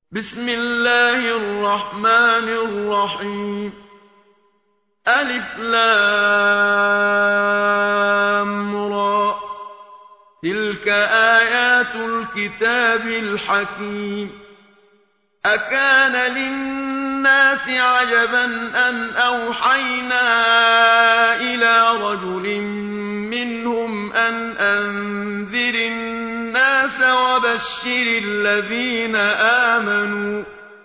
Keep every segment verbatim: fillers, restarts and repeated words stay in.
بسم الله الرحمن الرحيم. ألف لام را. تلك آيات الكتاب الحكيم. أكان للناس عجبا أن أوحينا إلى رجل منهم أن أنذر الناس وبشر الذين آمنوا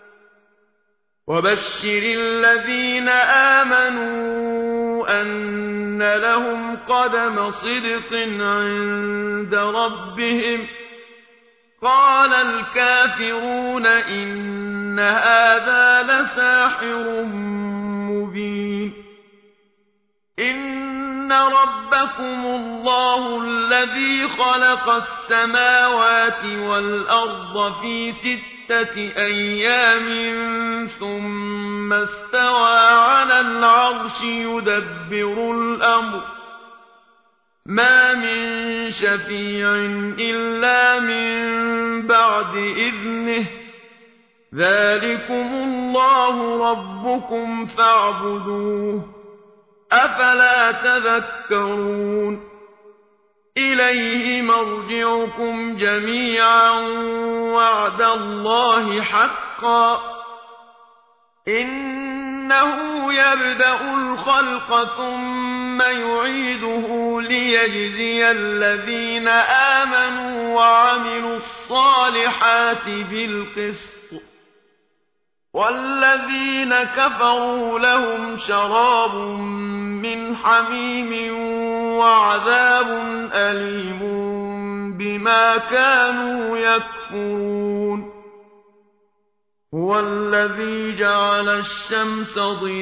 وبشر الذين آمنوا أن لهم قدم صدق عند ربهم. قال الكافرون إن هذا لساحر مبين. إن ربكم الله الذي خلق السماوات والأرض في ستة أيام ثم استوى على العرش يدبر الأمر ما من شفيع إلا من بعد إذنه. ذلكم الله ربكم فاعبدوه أفلا تذكرون. إليه مرجعكم جميعا وعد الله حقا. إنه يبدأ الخلق ثم يعيده ليجزي الذين آمنوا وعملوا الصالحات بالقسط والذين كفروا لهم شراب من حميم وعذاب أليم بما كانوا يكفرون. هو الذي جعل الشمس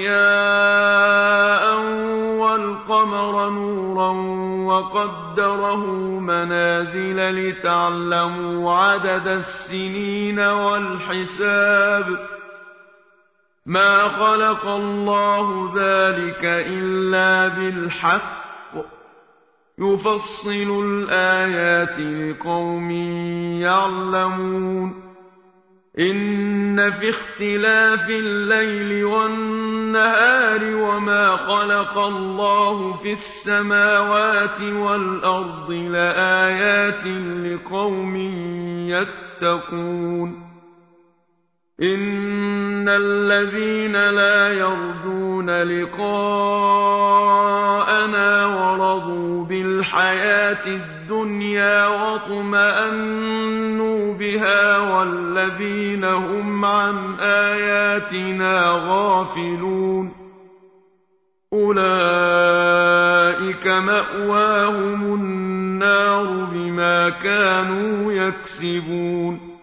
ضياء والقمر نورا وقدره منازل لتعلموا عدد السنين والحساب. ما خلق الله ذلك إلا بالحق يفصل الآيات لقوم يعلمون. إن في اختلاف الليل والنهار وما خلق الله في السماوات والأرض لآيات لقوم يتقون. إن الذين لا يرجون لقاءنا ورضوا بالحياة الدنيا واطمأنوا بها والذين هم عن آياتنا غافلون أولئك مأواهم النار بما كانوا يكسبون.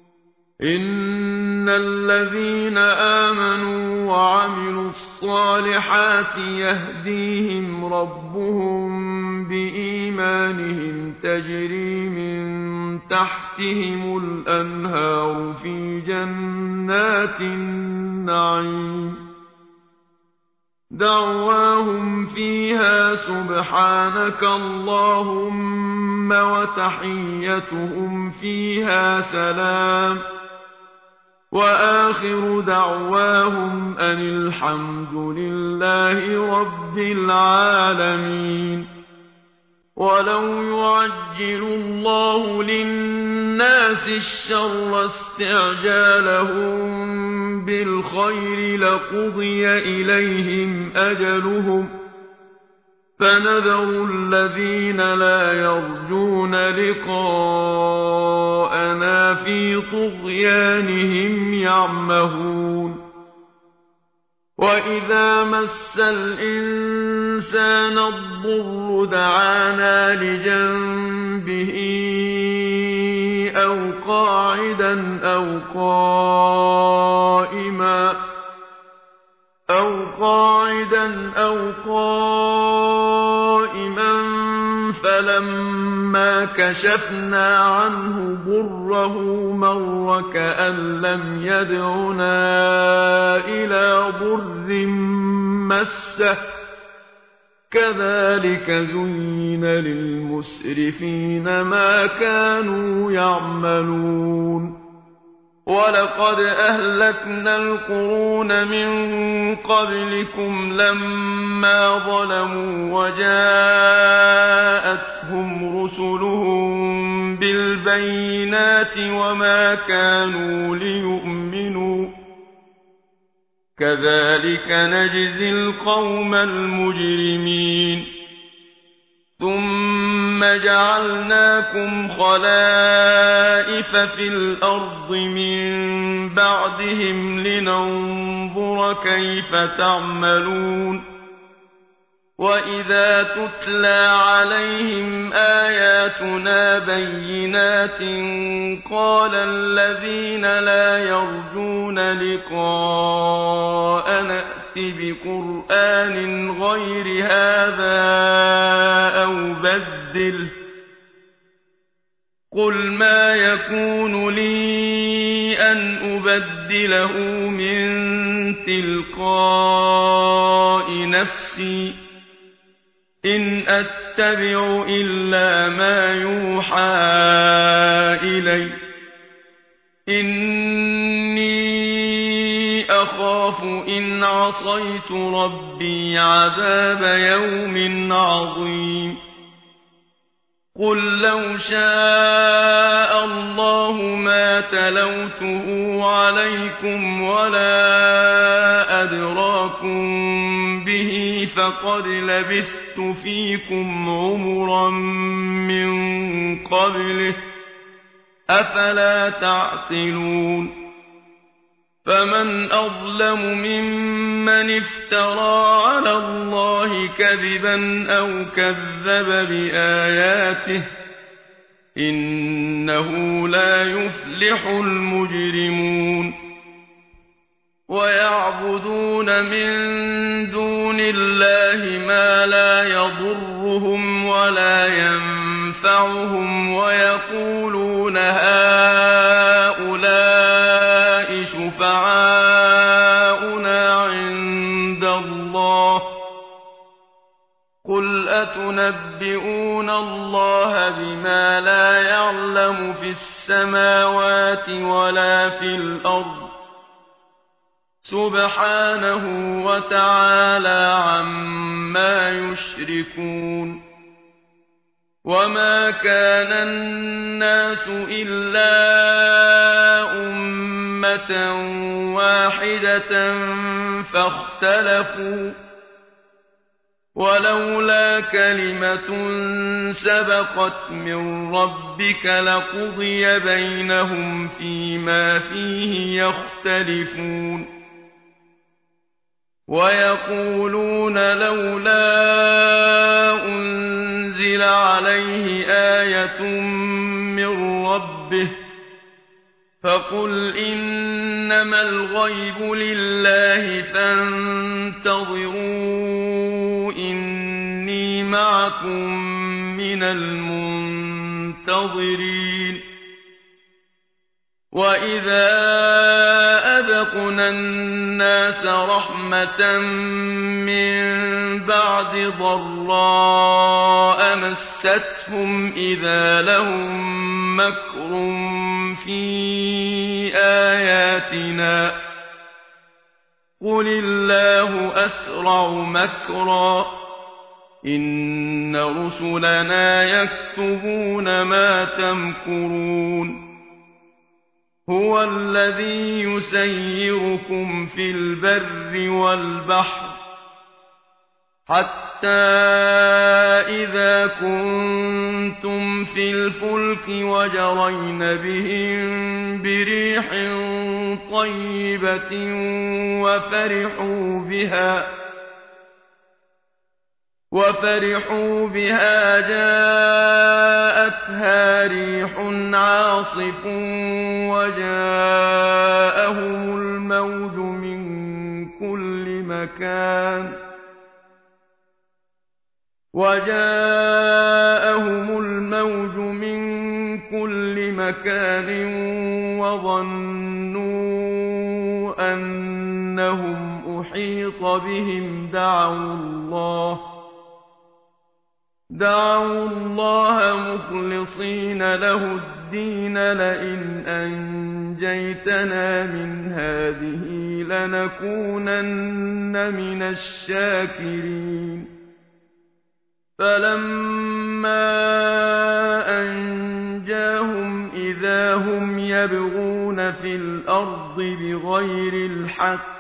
إن الذين آمنوا وعملوا الصالحات يهديهم ربهم بإيمانهم تجري من تحتهم الأنهار في جنات النعيم. دعواهم فيها سبحانك اللهم وتحيتهم فيها سلام وآخر دعواهم أن الحمد لله رب العالمين. ولو يعجل الله للناس الشر استعجالهم بالخير لقضي إليهم أجلهم فنذر الذين لا يرجون لقاءنا في طغيانهم يعمهون. وإذا مس الإنسان الضر دعانا لجنبه أو قاعدا أو قائما أو قاعدا أو قائما فلما كشفنا عنه ضره مر كأن لم يدعنا إلى ضر مسه. كذلك زين للمسرفين ما كانوا يعملون وَلَقَدْ أَهْلَكْنَا الْقُرُونَ مِن قَبْلِكُمْ لَمَّا ظَلَمُوا وَجَاءَتْهُمْ رُسُلُهُم بِالْبَيِّنَاتِ وَمَا كَانُوا لِيُؤْمِنُوا ۚ كَذَٰلِكَ نَجْزِي الْقَوْمَ الْمُجْرِمِينَ ثُمَّ جَعَلْنَاكُمْ خَلَائِفَ فِي الْأَرْضِ مِن بَعْدِهِمْ لِنَنظُرَ كَيْفَ تَعْمَلُونَ وَإِذَا تُتْلَىٰ عَلَيْهِمْ آيَاتُنَا بَيِّنَاتٍ قَالَ الَّذِينَ لَا يَرْجُونَ لِقَاءَنَا ائْتِ بِقُرْآنٍ غَيْرِ هَٰذَا أَوْ بَدِّلْهُ ۚ قُلْ مَا يَكُونُ لِي أَنْ أُبَدِّلَهُ مِن تِلْقَاءِ نَفْسِي ۖ إِنْ أَتَّبِعُ إِلَّا مَا يُوحَىٰ إِلَيَّ ۖ إِنِّي أَخَافُ إِنْ عَصَيْتُ رَبِّي عَذَابَ يَوْمٍ عَظِيمٍ قُل لَّوْ شَاءَ اللَّهُ مَا تَلَوْتُهُ عَلَيْكُمْ وَلَا أَدْرَاكُم بِهِ ۖ فَقَدْ لَبِثْتُ فِيكُمْ عُمُرًا مِّن قَبْلِهِ ۚ أَفَلَا تَعْقِلُونَ فَمَنْ أَظْلَمُ مِمَّنِ افْتَرَىٰ عَلَى اللَّهِ كَذِبًا أَوْ كَذَّبَ بِآيَاتِهِ ۚ إِنَّهُ لَا يُفْلِحُ الْمُجْرِمُونَ وَيَعْبُدُونَ مِن دُونِ اللَّهِ مَا لَا يَضُرُّهُمْ وَلَا يَنفَعُهُمْ وَيَقُولُونَ هَٰؤُلَاءِ شُفَعَاؤُنَا عِندَ اللَّهِ ۚ قُلْ أَتُنَبِّئُونَ اللَّهَ بِمَا لَا يَعْلَمُ فِي السَّمَاوَاتِ وَلَا فِي الْأَرْضِ ۚ سُبْحَانَهُ وَتَعَالَىٰ عَمَّا يُشْرِكُونَ وَمَا كَانَ النَّاسُ إِلَّا أُمَّةً وَاحِدَةً فَاخْتَلَفُوا ۚ وَلَوْلَا كَلِمَةٌ سَبَقَتْ مِن رَّبِّكَ لَقُضِيَ بَيْنَهُمْ فِيمَا فِيهِ يَخْتَلِفُونَ وَيَقُولُونَ لَوْلَا أُنزِلَ عَلَيْهِ آيَةٌ مِّن رَّبِّهِ ۖ فَقُلْ إِنَّمَا الْغَيْبُ لِلَّهِ فَانتَظِرُوا إِنِّي مَعَكُم مِّنَ الْمُنتَظِرِينَ وَإِذَا أَذَقْنَا النَّاسَ رَحْمَةً مِّن بَعْدِ ضَرَّاءَ مَسَّتْهُمْ إِذَا لَهُم مَّكْرٌ فِي آيَاتِنَا ۚ قُلِ اللَّهُ أَسْرَعُ مَكْرًا ۚ إِنَّ رُسُلَنَا يَكْتُبُونَ مَا تَمْكُرُونَ هُوَ الَّذِي يُسَيِّرُكُمْ فِي الْبَرِّ وَالْبَحْرِ حَتَّىٰ إِذَا كُنتُمْ فِي الْفُلْكِ وَجَرَيْنَ بِهِم بِرِيحٍ طَيِّبَةٍ وَفَرِحُوا بِهَا وَفَرِحُوا بِهَا جَاءَتْهَا رِيحٌ عَاصِفٌ وَجَاءَهُمُ الْمَوْجُ مِن كُلِّ مَكَانٍ وَجَاءَهُمُ الْمَوْجُ مِن كُلِّ مَكَانٍ وَظَنُّوا أَنَّهُمْ أُحِيطَ بِهِمْ دَعَوُا اللَّهَ دعوا الله مخلصين له الدين لئن أنجيتنا من هذه لنكونن من الشاكرين فلما أنجاهم إذا هم يبغون في الأرض بغير الحق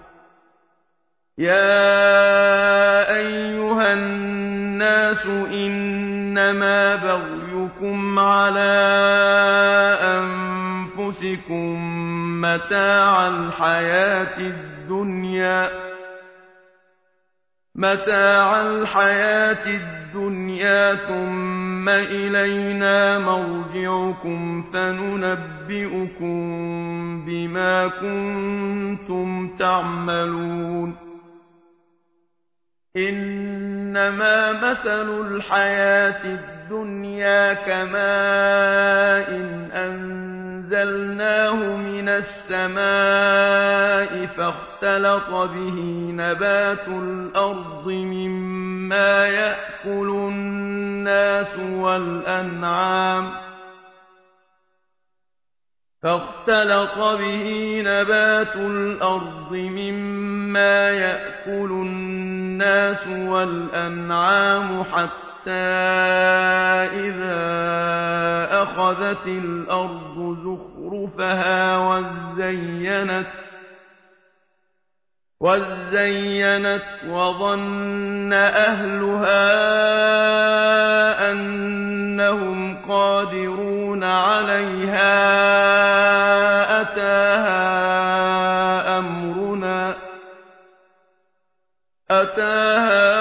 يا أيها الناس إنما بغيكم على أنفسكم متاع الحياة الدنيا متاع الحياة الدنيا ثم إلينا مرجعكم فننبئكم بما كنتم تعملون إنما مثل الحياة الدنيا كماء أنزلناه من السماء فاختلط به نبات الأرض مما يأكل الناس والأنعام فاختلط به نبات الأرض مما يأكل الناس والأنعام حتى إذا أخذت الأرض زخرفها وزينت وزينت وظن أهلها أنهم قادرون عليها أتاها أمرنا أتاها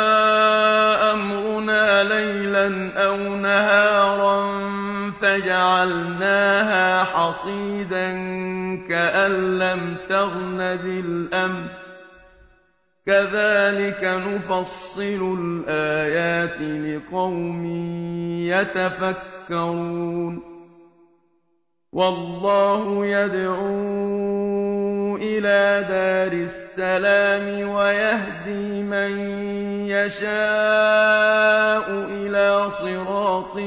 أمرنا ليلا أو نهارا فجعلناها حصيدا كأن لم تغن بالأمس كذلك نفصل الآيات لقوم يتفكرون والله يدعو إلى دار السلام ويهدي من يشاء إلى صراط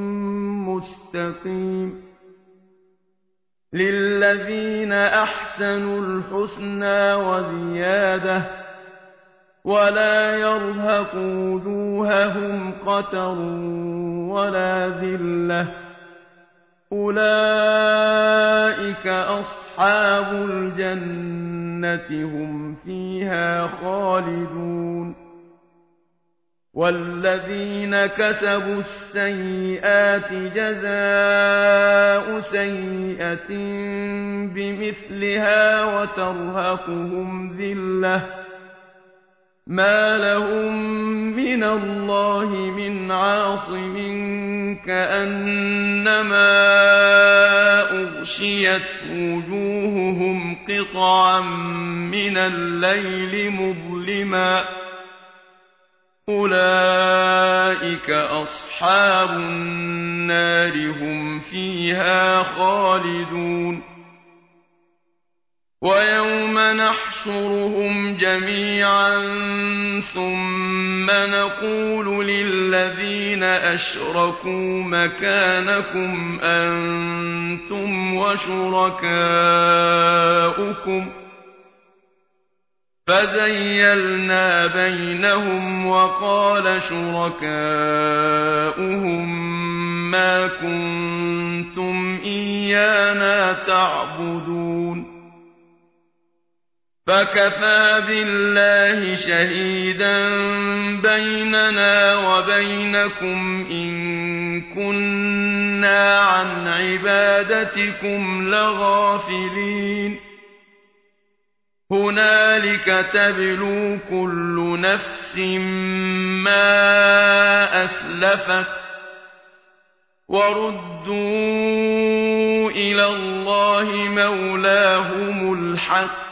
مستقيم للذين أحسنوا الحسنى وزيادة ولا يرهق وجوههم قتر ولا ذلة أولئك أصحاب الجنة هم فيها خالدون والذين كسبوا السيئات جزاء سيئة بمثلها وترهقهم ذلة ما لهم من الله من عاصم كأنما أغشيت وجوههم قطعا من الليل مظلما أولئك أصحاب النار هم فيها خالدون ويوم نحشرهم جميعا ثم نقول للذين أشركوا مكانكم أنتم وشركاؤكم فزيلنا بينهم وقال شركاؤهم ما كنتم إيانا تعبدون فكفى بالله شهيدا بيننا وبينكم إن كنا عن عبادتكم لغافلين هنالك تبلو كل نفس ما أسلفت وردوا إلى الله مولاهم الحق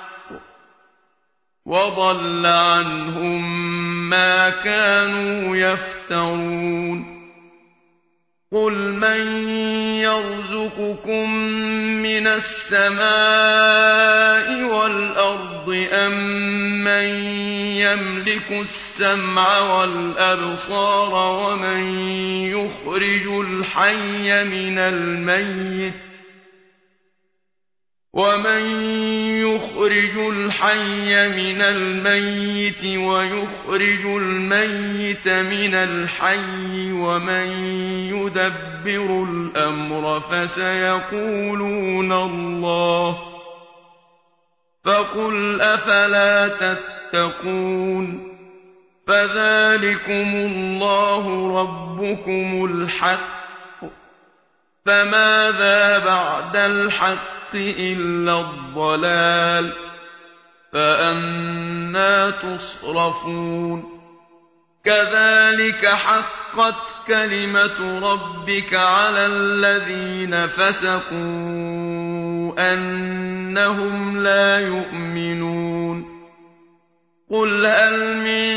وضل عنهم ما كانوا يفترون قل من يرزقكم من السماء والأرض أم من يملك السمع والأبصار ومن يخرج الحي من الميت ومن يخرج الحي من الميت ويخرج الميت من الحي ومن يدبر الأمر فسيقولون الله فقل أفلا تتقون فذلكم الله ربكم الحق فماذا بعد الحق إلا الضلال فأنى تصرفون كذلك حقت كلمة ربك على الذين فسقوا أنهم لا يؤمنون قل هل من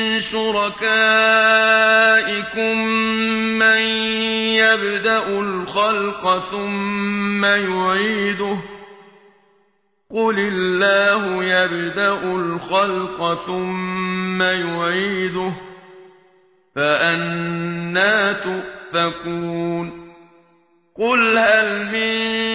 شركائكم من يبدأ الخلق ثم يعيده قل الله يبدأ الخلق ثم يعيده فأنى تؤفكون قل هل من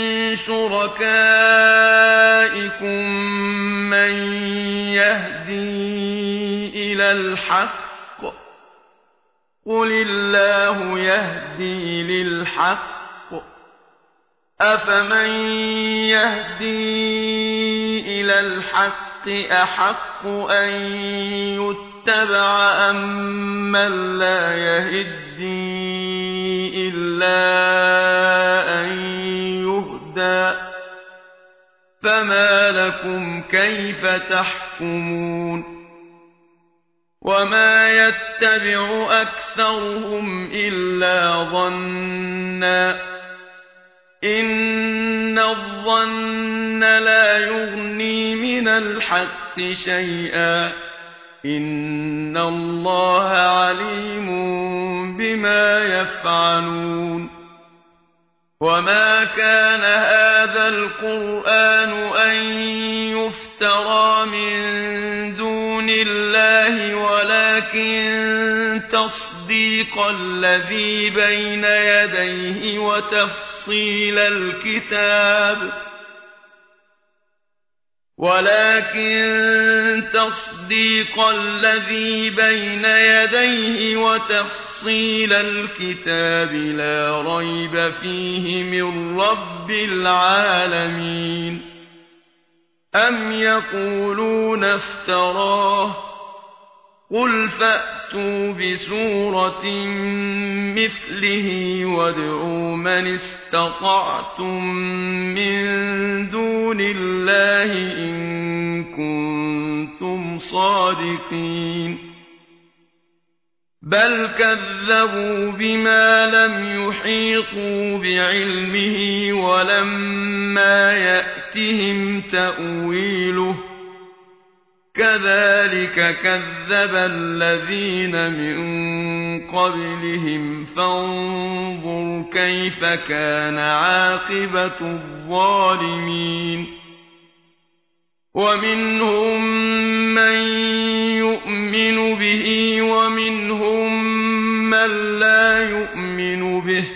شركائكم من يهدي إلى الحق قل الله يهدي للحق أفمن يهدي إلى الحق أحق أن يتبع أم من لا يهدي إلا أن يهدى فما لكم كيف تحكمون وما يتبع أكثرهم إلا ظنا إن الظن لا يغني من الحق شيئا إن الله عليم بما يفعلون وما كان هذا القرآن أن يفترى من دون الله ولكن تصديق الذي بين يديه وتفصيل الكتاب ولكن تصديق الذي بين يديه وتفصيل الكتاب لا ريب فيه من رب العالمين أم يقولون افتراه قل فأتوا بسورة مثله وادعوا من استطعتم من دون الله إن كنتم صادقين بل كذبوا بما لم يحيطوا بعلمه ولما يأتهم تأويله كذلك كذب الذين من قبلهم فانظر كيف كان عاقبة الظالمين ومنهم من يؤمن به ومنهم من لا يؤمن به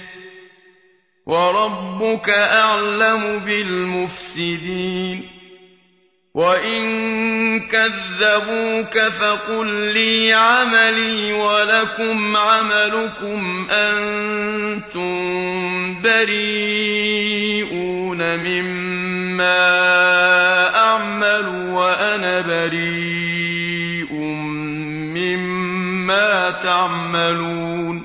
وربك أعلم بالمفسدين وإن كذبوك فقل لي عملي ولكم عملكم أنتم بريئون مما أعمل وأنا بريء مما تعملون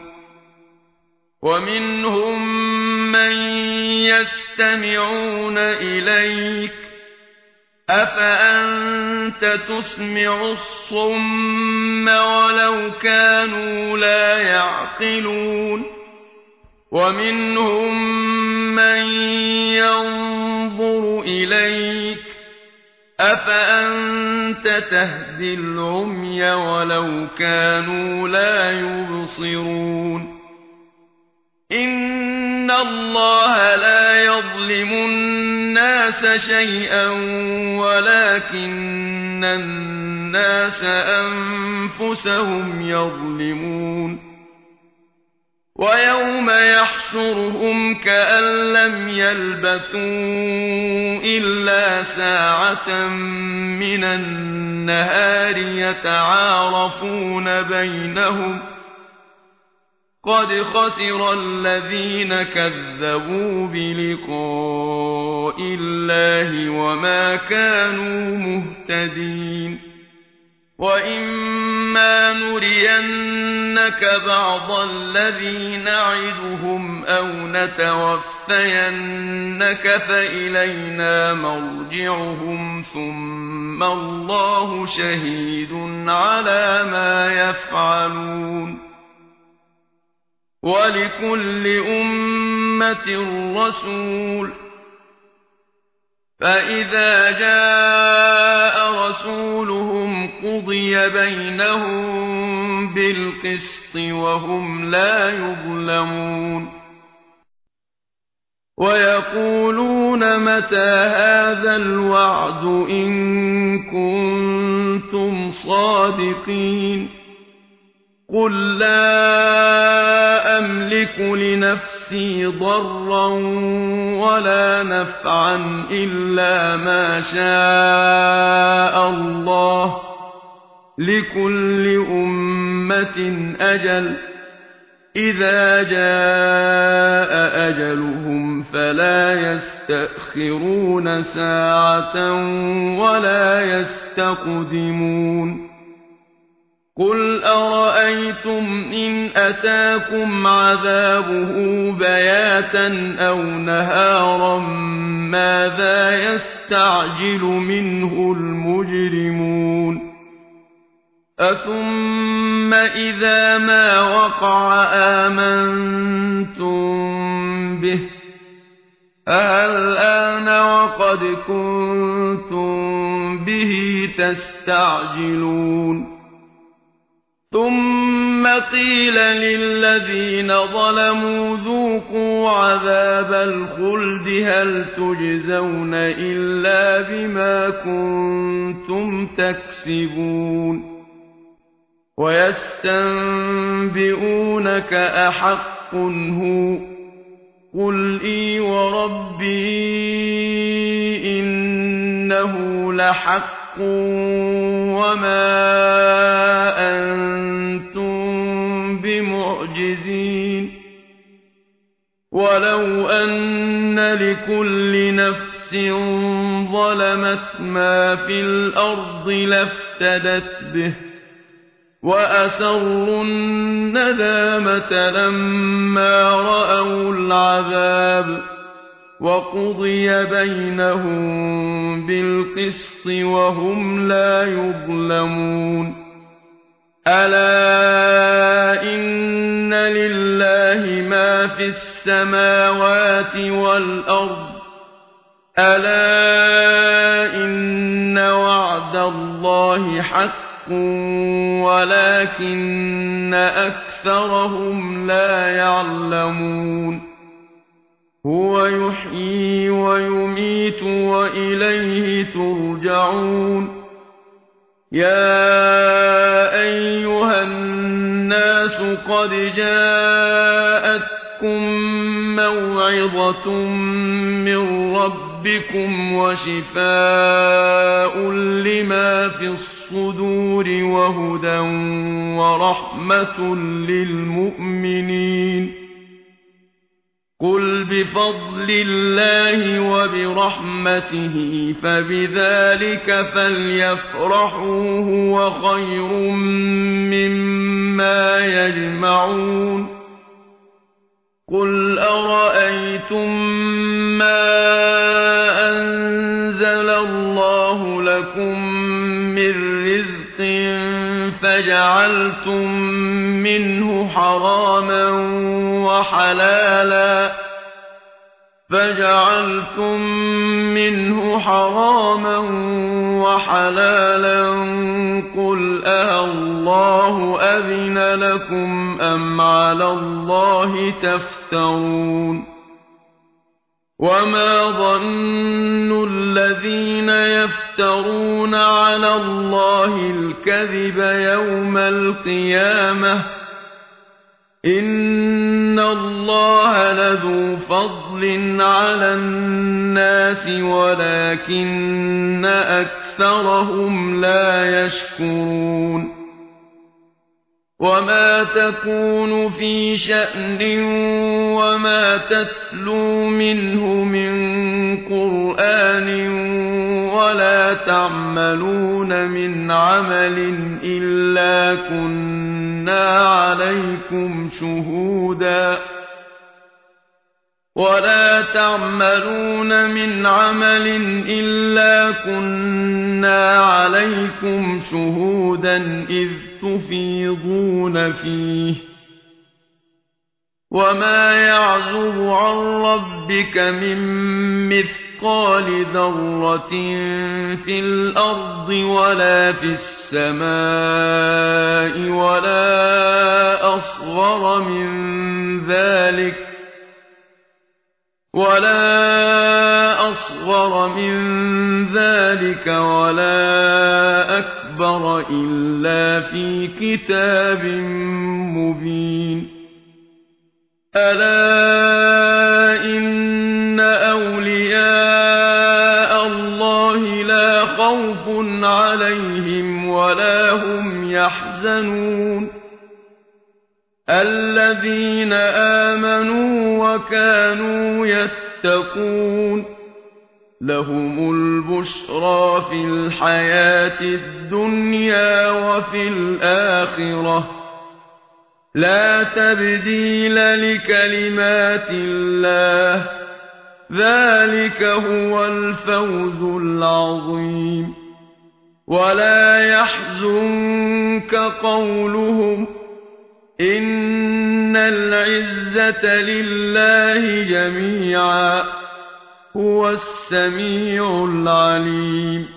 ومنهم من يستمعون إليك أفأنت تسمع الصم ولو كانوا لا يعقلون ومنهم من ينظر إليك أفأنت تهدي العمي ولو كانوا لا يبصرون إن الله لا يظلم الناس شيئا ولكن الناس أنفسهم يظلمون ويوم يحشرهم كأن لم يلبثوا إلا ساعة من النهار يتعارفون بينهم قد خسر الذين كذبوا بلقاء الله وما كانوا مهتدين وإما نرينك بعض الذي نعدهم أو نتوفينك فإلينا مرجعهم ثم الله شهيد على ما يفعلون ولكل أمة رسول فإذا جاء رسولهم قضي بينهم بالقسط وهم لا يظلمون ويقولون متى هذا الوعد إن كنتم صادقين قل لا أملك لنفسي ضرا ولا نفعا إلا ما شاء الله لكل أمة أجل إذا جاء أجلهم فلا يستأخرون ساعة ولا يستقدمون قل أرأيتم إن أتاكم عذابه بياتا أو نهارا ماذا يستعجل منه المجرمون أثم إذا ما وقع آمنتم به الآن وقد كنتم به تستعجلون ثم قيل للذين ظلموا ذوقوا عذاب الخلد هل تجزون إلا بما كنتم تكسبون ويستنبئونك أحق هو قل إي وربي إنه لحق وما أنتم بمعجزين ولو أن لكل نفس ظلمت ما في الأرض لافتدت به وأسروا الندامة لما رأوا العذاب وقضي بينهم بالقسط وهم لا يظلمون ألا إن لله ما في السماوات والأرض ألا إن وعد الله حق ولكن أكثرهم لا يعلمون هو يحيي ويميت وإليه ترجعون يا أيها الناس قد جاءتكم موعظة من ربكم وشفاء لما في الصدور وهدى ورحمة للمؤمنين قل بفضل الله وبرحمته فبذلك فليفرحوا هو خير مما يجمعون قل أرأيتم ما أنزل الله لكم من رزق فجعلتم منه حراما وحلالا فجعلتم منه حراما وحلالا قل أهل اللَّهُ أَذِنَ لَكُمْ أَمْ عَلَى اللَّهِ تَفْتَرُونَ وَمَا ظَنُّ الَّذِينَ يَفْتَرُونَ عَلَى اللَّهِ الْكَذِبَ يَوْمَ الْقِيَامَةِ ۗ إِنَّ اللَّهَ لَذُو فَضْلٍ عَلَى النَّاسِ وَلَٰكِنَّ أَكْثَرَهُمْ لَا يَشْكُرُونَ وَمَا تَكُونُ فِي شَأْنٍ وَمَا تَتْلُو مِنْهُ مِن قُرْآنٍ وَلَا تَعْمَلُونَ مِنْ عَمَلٍ إِلَّا كُنَّا عَلَيْكُمْ شُهُودًا وَلَا تَعْمَلُونَ مِنْ عَمَلٍ إِلَّا كُنَّا عَلَيْكُمْ شُهُودًا إِذْ تُفِيضُونَ فِيهِ وَمَا يَعْزُبُ عَن رَّبِّكَ مِن مِّثْقَالِ ذَرَّةٍ فِي الْأَرْضِ وَلَا فِي السَّمَاءِ وَلَا أَصْغَرَ مِن ذَلِكَ وَلَا أَصْغَرَ مِن ذَلِكَ وَلَا أَكْبَرَ إِلَّا فِي كِتَابٍ مُّبِينٍ أَلَا إِنَّ أَوْلِيَاءَ اللَّهِ لَا خَوْفٌ عَلَيْهِمْ وَلَا هُمْ يَحْزَنُونَ الَّذِينَ آمَنُوا وَكَانُوا يَتَّقُونَ لَهُمُ الْبُشْرَىٰ فِي الْحَيَاةِ الدُّنْيَا وَفِي الْآخِرَةِ ۖ لَا تَبْدِيلَ لِكَلِمَاتِ اللَّهِ ۚ ذَٰلِكَ هُوَ الْفَوْزُ الْعَظِيمُ وَلَا يَحْزُنكَ قَوْلُهُمْ ۘ إِنَّ الْعِزَّةَ لِلَّهِ جَمِيعًا ۚ هُوَ السَّمِيعُ الْعَلِيمُ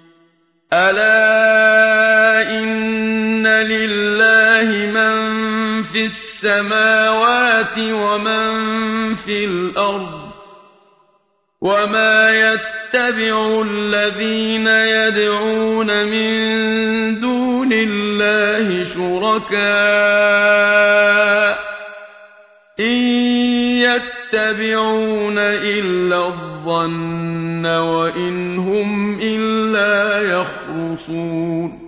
أَلَا إِنَّ لِلَّهِ مَن فِي السَّمَاوَاتِ وَمَن فِي الْأَرْضِ ۗ وَمَا يَتَّبِعُ الَّذِينَ يَدْعُونَ مِن دُونِ اللَّهِ شُرَكَاءَ ۚ إِن يَتَّبِعُونَ إِلَّا الظَّنَّ وَإِنْ هُمْ إِلَّا يَخْرُصُونَ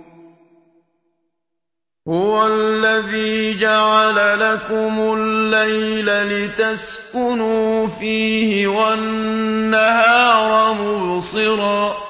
هُوَ الَّذِي جَعَلَ لَكُمُ اللَّيْلَ لِتَسْكُنُوا فِيهِ وَالنَّهَارَ مُبْصِرًا ۚ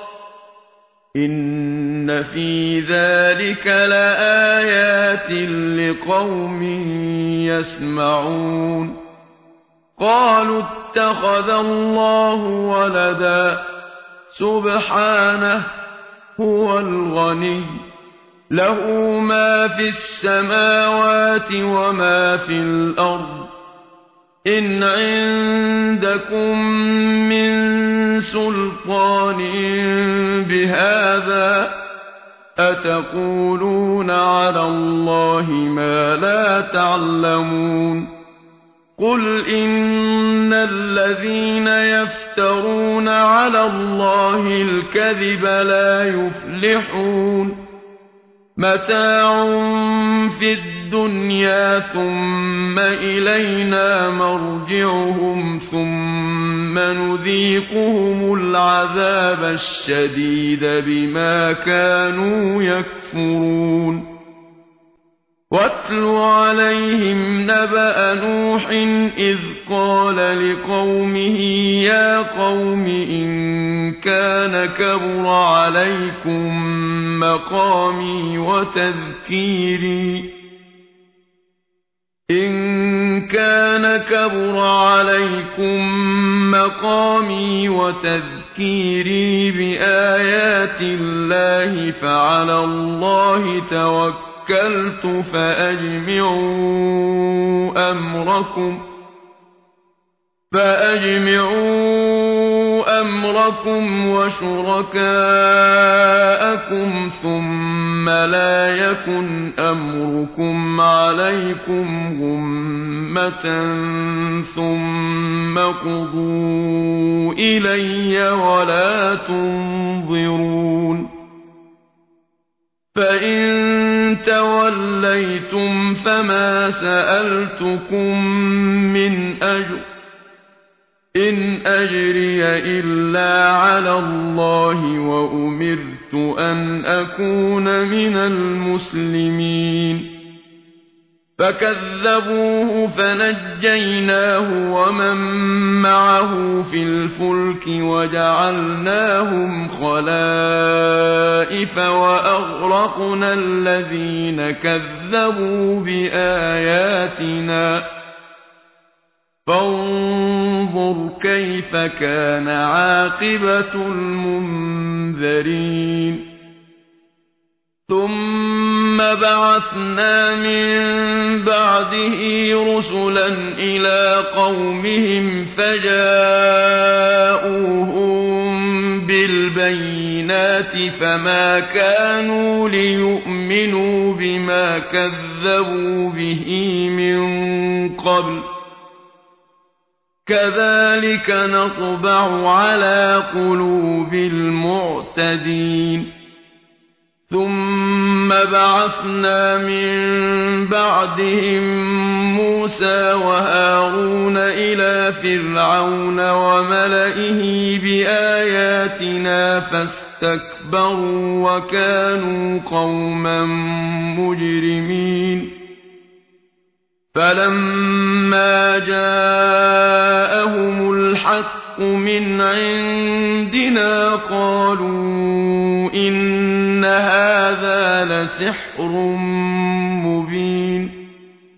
إِنَّ فِي وَذَٰلِكَ لَآيَاتٍ لِّقَوْمٍ يَسْمَعُونَ قَالُوا اتَّخَذَ اللَّهُ وَلَدًا سُبْحَانَهُ ۖ هُوَ الْغَنِيُّ ۖ لَهُ مَا فِي السَّمَاوَاتِ وَمَا فِي الْأَرْضِ ۚ إِنْ عِندَكُم مِّن سُلْطَانٍ بِهَٰذَا ۚ أَتَقُولُونَ عَلَى اللَّهِ مَا لَا تَعْلَمُونَ قُلْ إِنَّ الَّذِينَ يَفْتَرُونَ عَلَى اللَّهِ الْكَذِبَ لَا يُفْلِحُونَ مَتَاعٌ فِي الدُّنْيَا ثُمَّ إِلَيْنَا مَرْجِعُهُمْ ثُمَّ نُذِيقُهُمُ الْعَذَابَ الشَّدِيدَ بِمَا كَانُوا يَكْفُرُونَ وَاتْلُ عَلَيْهِمْ نَبَأَ نُوحٍ إِذْ قَالَ لِقَوْمِهِ يَا قَوْمِ إِن كَانَ كَبُرَ عَلَيْكُم مَّقَامِي وَتَذْكِيرِي إِن كَانَ كَبُرَ عَلَيْكُم مَّقَامِي وَتَذْكِيرِي بِآيَاتِ اللَّهِ فَعَلَى اللَّهِ توكلت توكلت فأجمعوا أمركم فأجمعوا أَمْرَكُمْ وَشُرَكَاءَكُمْ ثُمَّ لَا يَكُنْ أَمْرُكُمْ عَلَيْكُمْ غُمَّةً ثُمَّ اقْضُوا إِلَيَّ وَلَا تُنظِرُونِ فَإِن تَوَلَّيْتُمْ فَمَا سَأَلْتُكُم مِّنْ أَجْرٍ إِنْ أَجْرِيَ إِلَّا عَلَى اللَّهِ وَأُمِرْتُ أَنْ أَكُونَ مِنَ الْمُسْلِمِينَ فَكَذَّبُوهُ فَنَجَّيْنَاهُ وَمَن مَّعَهُ فِي الْفُلْكِ وَجَعَلْنَاهُمْ خَلَائِفَ وَأَغْرَقْنَا الَّذِينَ كَذَّبُوا بِآيَاتِنَا فانظُرْ كَيْفَ كَانَ عَاقِبَةُ الْمُنذَرِينَ ثُمَّ بَعَثْنَا مِن بَعْدِهِ رُسُلًا إِلَىٰ قَوْمِهِمْ فَجَاءُوهُم بِالْبَيِّنَاتِ فَمَا كَانُوا لِيُؤْمِنُوا بِمَا كَذَّبُوا بِهِ مِن قَبْلُ كَذَٰلِكَ نَطْبَعُ عَلَىٰ قُلُوبِ الْمُعْتَدِينَ ثُمَّ بَعَثْنَا مِن بَعْدِهِم مُّوسَىٰ وَهَارُونَ إِلَىٰ فِرْعَوْنَ وَمَلَئِهِ بِآيَاتِنَا فَاسْتَكْبَرُوا وَكَانُوا قَوْمًا مُّجْرِمِينَ فَلَمَّا جَاءَهُمُ الْحَقُّ مِنْ عِندِنَا قَالُوا إِنَّ هَٰذَا لَسِحْرٌ مُّبِينٌ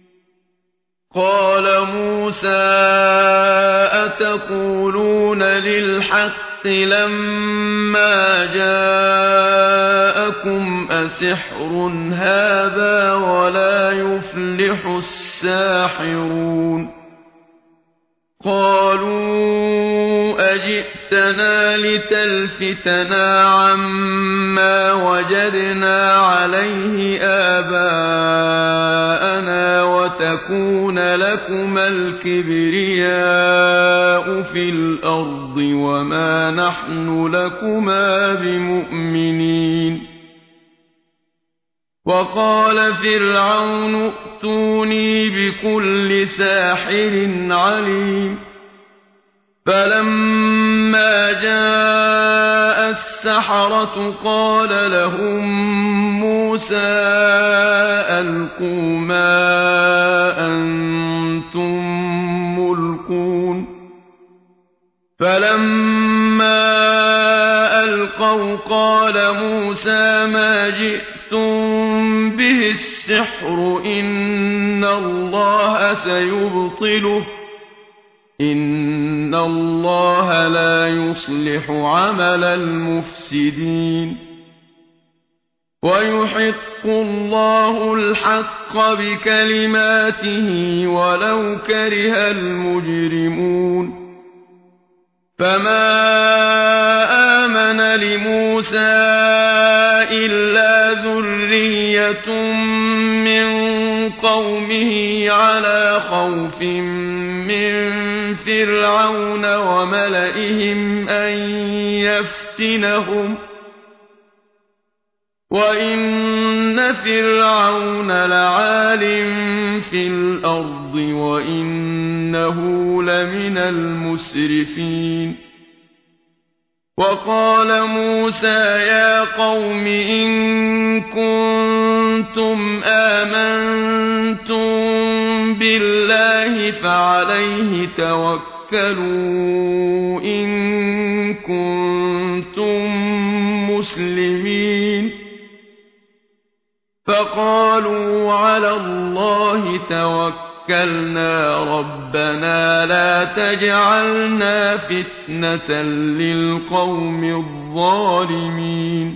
قَالَ مُوسَىٰ أَتَقُولُونَ لِلْحَقِّ لَمَّا جَاءَكُمْ أَسِحْرٌ هَٰذَا وَلَا يُفْلِحُ السَّاحِرُونَ قَالُوا أَجِئْتَنَا لِتَلْفِتَنَا عَمَّا وَجَدْنَا عَلَيْهِ آبَاءَنَا وَتَكُونَ لَكُمَا الْكِبْرِيَاءُ فِي الْأَرْضِ وَمَا نَحْنُ لَكُمَا بِمُؤْمِنِينَ وَقَالَ فِرْعَوْنُ ائْتُونِي بِكُلِّ سَاحِرٍ عَلِيمٍ فَلَمَّا جَاءَ السَّحَرَةُ قَالَ لَهُم مُّوسَىٰ أَلْقُوا مَا أَنتُم مُّلْقُونَ فَلَمَّا أَلْقَوْا قَالَ مُوسَىٰ مَا جِئْتُم بِهِ السِّحْرُ إِنَّ اللَّهَ سَيُبْطِلُهُ إِنَّ اللَّهَ لَا يُصْلِحُ عَمَلَ الْمُفْسِدِينَ وَيُحِقُّ اللَّهُ الْحَقَّ بِكَلِمَاتِهِ وَلَوْ كَرِهَ الْمُجْرِمُونَ فَمَا آمَنَ لِمُوسَىٰ إِلَّا ذُرِّيَّةٌ مِّن قَوْمِهِ عَلَىٰ خَوْفٍ مِّن فِرْعَوْنَ وَمَلَئِهِمْ أَن يَفْتِنَهُمْ ۚ وَإِنَّ فِرْعَوْنَ لَعَالٍ فِي الْأَرْضِ وَإِنَّهُ لَمِنَ الْمُسْرِفِينَ وَقَالَ مُوسَىٰ يَا قَوْمِ إِن كُنتُمْ آمَنتُم بِاللَّهِ فَعَلَيْهِ تَوَكَّلُوا إِن كُنتُم مُّسْلِمِينَ فَقَالُوا عَلَى اللَّهِ تَوَكَّلْنَا رَبَّنَا لَا تَجْعَلْنَا فِتْنَةً لِّلْقَوْمِ الظَّالِمِينَ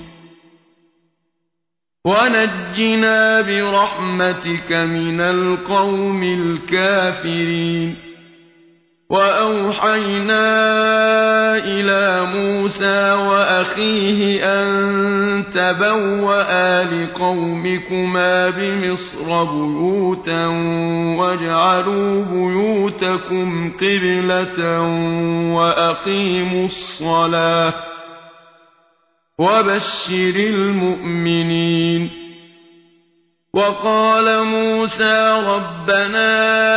وَنَجِّنَا بِرَحْمَتِكَ مِنَ الْقَوْمِ الْكَافِرِينَ وأوحينا إلى موسى وأخيه أن تبوأ لقومكما بمصر بيوتا واجعلوا بيوتكم قبلة وأقيموا الصلاة وبشر المؤمنين. وقال موسى ربنا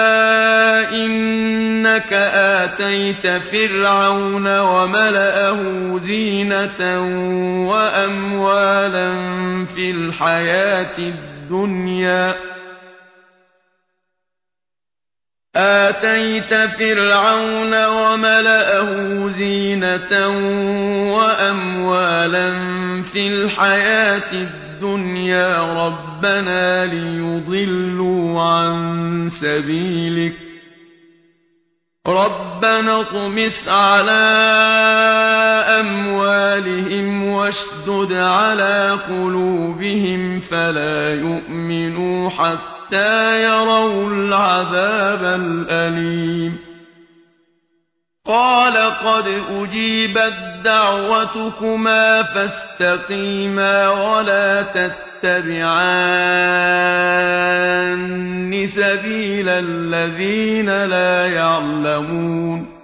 إنك آتيت فرعون وملأه زينة وأموالا في الحياة الدنيا آتيت فرعون وملأه زينة وأموالا في الحياة الدنيا ربنا ليضلوا عن سبيلك ربنا اطمس على أموالهم واشدد على قلوبهم فلا يؤمنوا حتى يروا العذاب الأليم. قال قد أجيبت دعوتكما فاستقيما ولا تتبعان سبيل الذين لا يعلمون.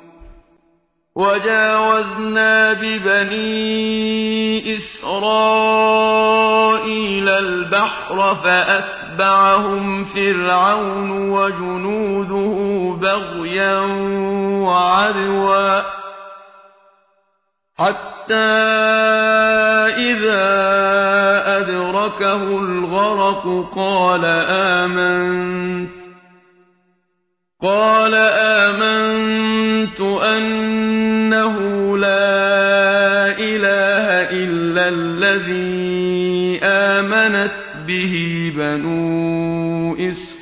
وجاوزنا ببني إسرائيل البحر فأتبعهم فرعون وجنوده بغيا وعدوا حتى إذا أدركه الغرق قال آمنت قال آمنت أنه لا إله إلا الذي آمنت به بنو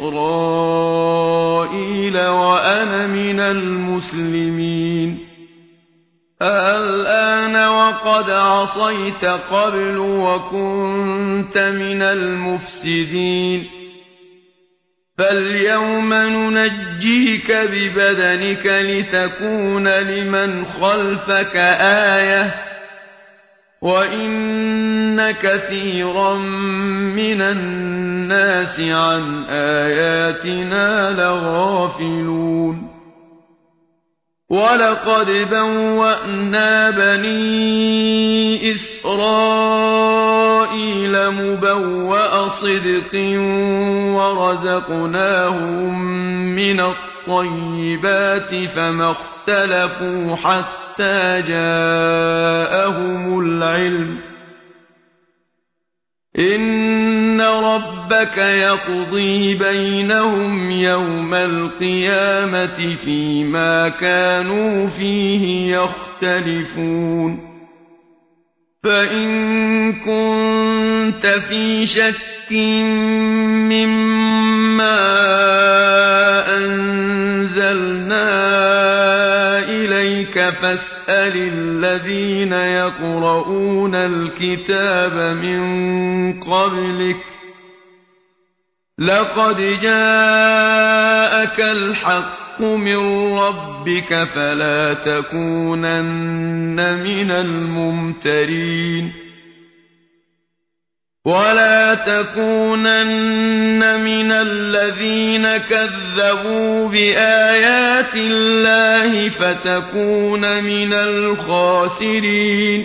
إسرائيل وأنا من المسلمين. الآن وقد عصيت قبل وكنت من المفسدين فاليوم ننجيك ببدنك لتكون لمن خلفك آية وإن كثيرا من الناس عن آياتنا لغافلون. ولقد بوأنا بني إسرائيل مبوأ صدق ورزقناهم من الطيبات فما اختلفوا حتى جاءهم العلم إن ربك يقضي بينهم يوم القيامة فيما كانوا فيه يختلفون. فإن كنت في شك مما أنزلنا إليك فاسأل الذين يقرؤون الكتاب من قبلك لقد جاءك الحق من ربك فلا تكونن من الممترين. ولا تكونن من الذين كذبوا بآيات الله فتكون من الخاسرين.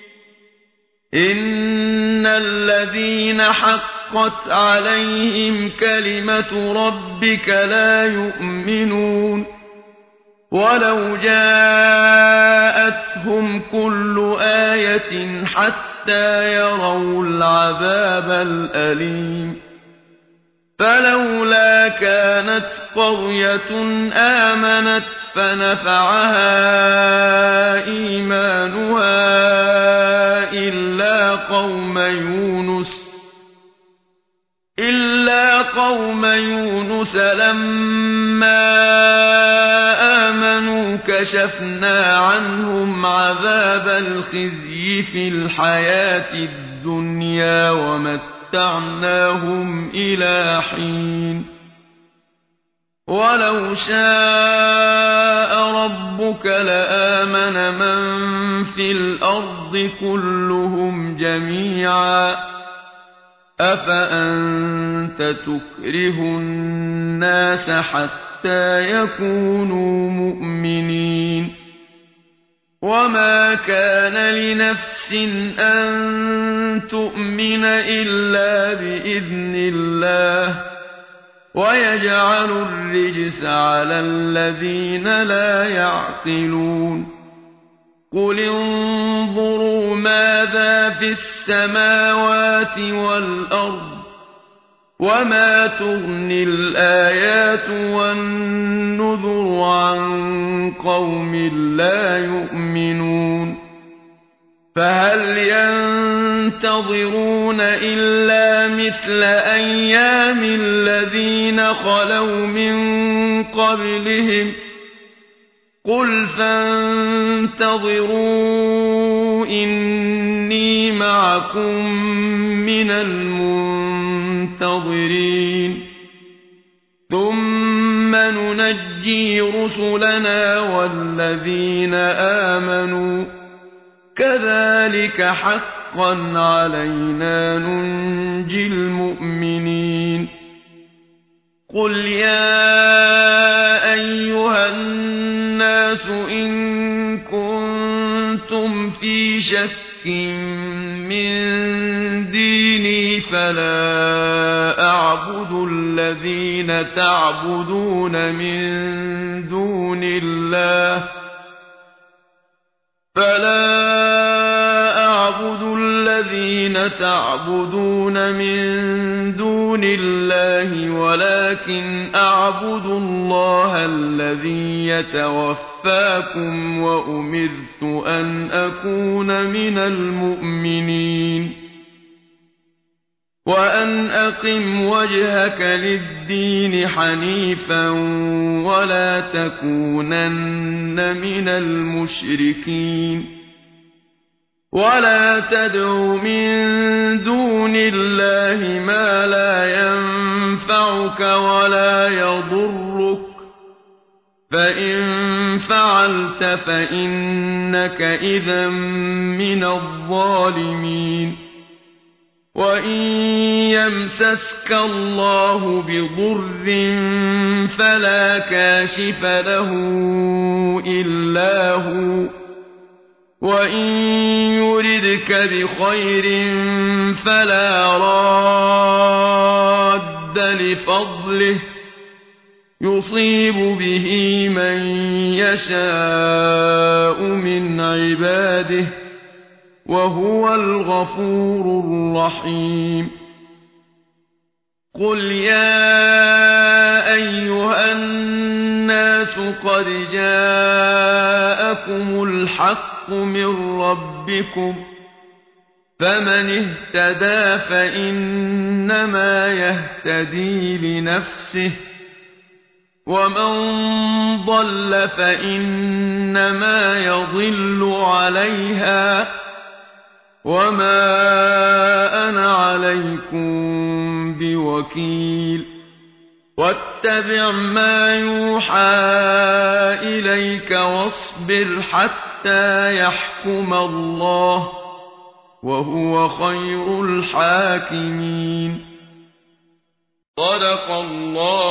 إن الذين حقت عليهم كلمة ربك لا يؤمنون ولو جاءتهم كل آية حتى يروا العذاب الأليم. فلولا كانت قرية آمنت فنفعها إيمانها إلا قوم يونس إلا قوم يونس لما آمنوا كشفنا عنهم عذاب الخزي في الحياة الدنيا ومتعناهم إلى حين. ولو شاء ربك لآمن من في الأرض كلهم جميعا أفأنت تكره الناس حتى يكونوا مؤمنين وما كان لنفس أن تؤمن إلا بإذن الله ويجعل الرجس على الذين لا يعقلون قل انظروا ماذا في السماوات والأرض وما تغني الآيات والنذر عن قوم لا يؤمنون فهل ينتظرون إلا مثل أيام الذين خلوا من قبلهم قل فانتظروا إني معكم من المنتظرين ثم ننجي رسلنا والذين آمنوا كذلك حقا علينا ننجي المؤمنين قل يا أيها الناس إن كنتم في شك من ديني فلا أعبد الذين تعبدون من دون الله فلا أعبد الذين تعبدون من دون الله ولكن أعبد الله الذي يتوفاكم وأمرت أن أكون من المؤمنين وأن أقم وجهك للدين حنيفا ولا تكونن من المشركين ولا تدع من دون الله ما لا ينفعك ولا يضرك فإن فعلت فإنك إذا من الظالمين وإن يمسسك الله بضر فلا كاشف له إلا هو وإن يردك بخير فلا راد لفضله يصيب به من يشاء من عباده وهو الغفور الرحيم قل يا أيها الناس قد جاءكم الحق من ربكم فمن اهتدى فإنما يهتدي لنفسه ومن ضل فإنما يضل عليها وما أنا عليكم بوكيل واتبع ما يوحى إليك واصبر حتى يحكم الله وهو خير الحاكمين صدق الله